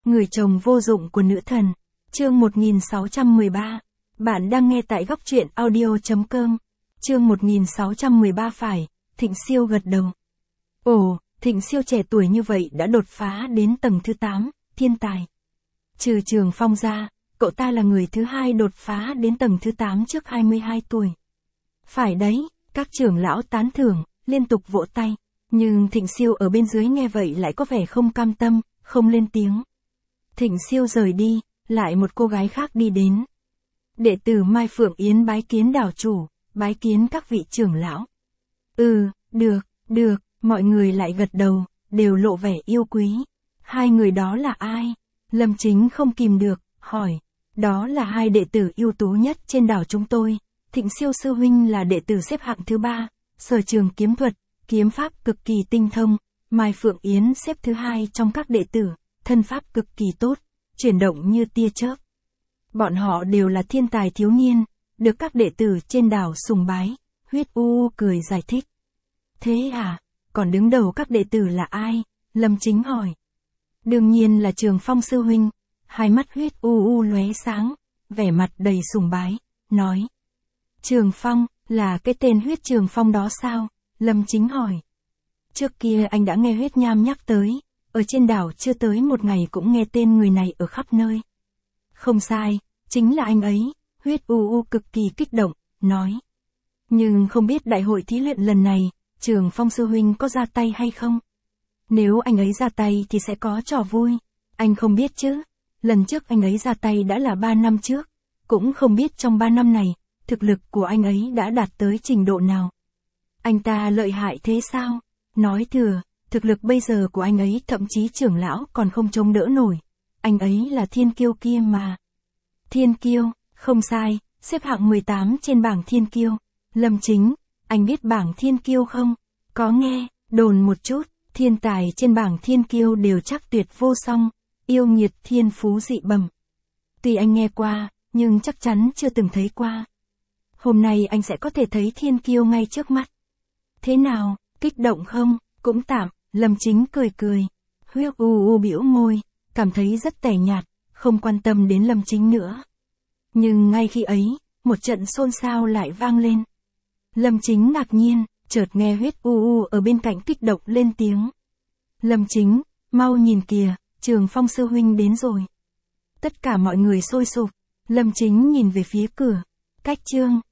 Người chồng vô dụng của nữ thần. Chương 1613. Bạn đang nghe tại góc truyện audio.com. Chương 1613 phải, Thịnh Siêu gật đầu. Ồ, Thịnh Siêu trẻ tuổi như vậy đã đột phá đến tầng thứ 8, thiên tài. Trừ Trường Phong ra, cậu ta là người thứ hai đột phá đến tầng thứ 8 trước 22 tuổi. Phải đấy, các trưởng lão tán thưởng, liên tục vỗ tay. Nhưng Thịnh Siêu ở bên dưới nghe vậy lại có vẻ không cam tâm, không lên tiếng. Thịnh Siêu rời đi, lại một cô gái khác đi đến. Đệ tử Mai Phượng Yến bái kiến đảo chủ, bái kiến các vị trưởng lão. Được, mọi người lại gật đầu, đều lộ vẻ yêu quý. Hai người đó là ai? Lâm Chính không kìm được, hỏi. Đó là hai đệ tử ưu tú nhất trên đảo chúng tôi. Thịnh Siêu sư huynh là đệ tử xếp hạng thứ 3, sở trường kiếm thuật, kiếm pháp cực kỳ tinh thông. Mai Phượng Yến xếp thứ 2 trong các đệ tử, thân pháp cực kỳ tốt, chuyển động như tia chớp. Bọn họ đều là thiên tài thiếu niên, được các đệ tử trên đảo sùng bái. Huyết U cười giải thích. Thế à, còn đứng đầu các đệ tử là ai? Lâm Chính hỏi. Đương nhiên là Trường Phong sư huynh. Hai mắt Huyết U lóe sáng, vẻ mặt đầy sùng bái, nói. Trường Phong, là cái tên Huyết Trường Phong đó sao? Lâm Chính hỏi. Trước kia anh đã nghe Huyết Nham nhắc tới, ở trên đảo chưa tới một ngày cũng nghe tên người này ở khắp nơi. Không sai, chính là anh ấy. Huyết U cực kỳ kích động, nói. Nhưng không biết đại hội thí luyện lần này, Trường Phong sư huynh có ra tay hay không? Nếu anh ấy ra tay thì sẽ có trò vui. Anh không biết chứ, lần trước anh ấy ra tay đã là 3 năm trước. Cũng không biết trong 3 năm này, thực lực của anh ấy đã đạt tới trình độ nào. Anh ta lợi hại thế sao? Nói thừa, thực lực bây giờ của anh ấy thậm chí trưởng lão còn không chống đỡ nổi. Anh ấy là thiên kiêu kia mà. Thiên kiêu, không sai, xếp hạng 18 trên bảng thiên kiêu. Lâm Chính, anh biết bảng thiên kiêu không? Có nghe, đồn một chút, thiên tài trên bảng thiên kiêu đều chắc tuyệt vô song, yêu nghiệt thiên phú dị bẩm. Tuy anh nghe qua, nhưng chắc chắn chưa từng thấy qua. Hôm nay anh sẽ có thể thấy thiên kiêu ngay trước mắt. Thế nào, kích động không? Cũng tạm, Lâm Chính cười. Huyết U bĩu môi, cảm thấy rất tẻ nhạt, không quan tâm đến Lâm Chính nữa. Nhưng ngay khi ấy, một trận xôn xao lại vang lên. Lâm Chính ngạc nhiên, chợt nghe Huyết U ở bên cạnh kích động lên tiếng. Lâm Chính, mau nhìn kìa, Trường Phong sư huynh đến rồi. Tất cả mọi người sôi sục, Lâm Chính nhìn về phía cửa. Cách chương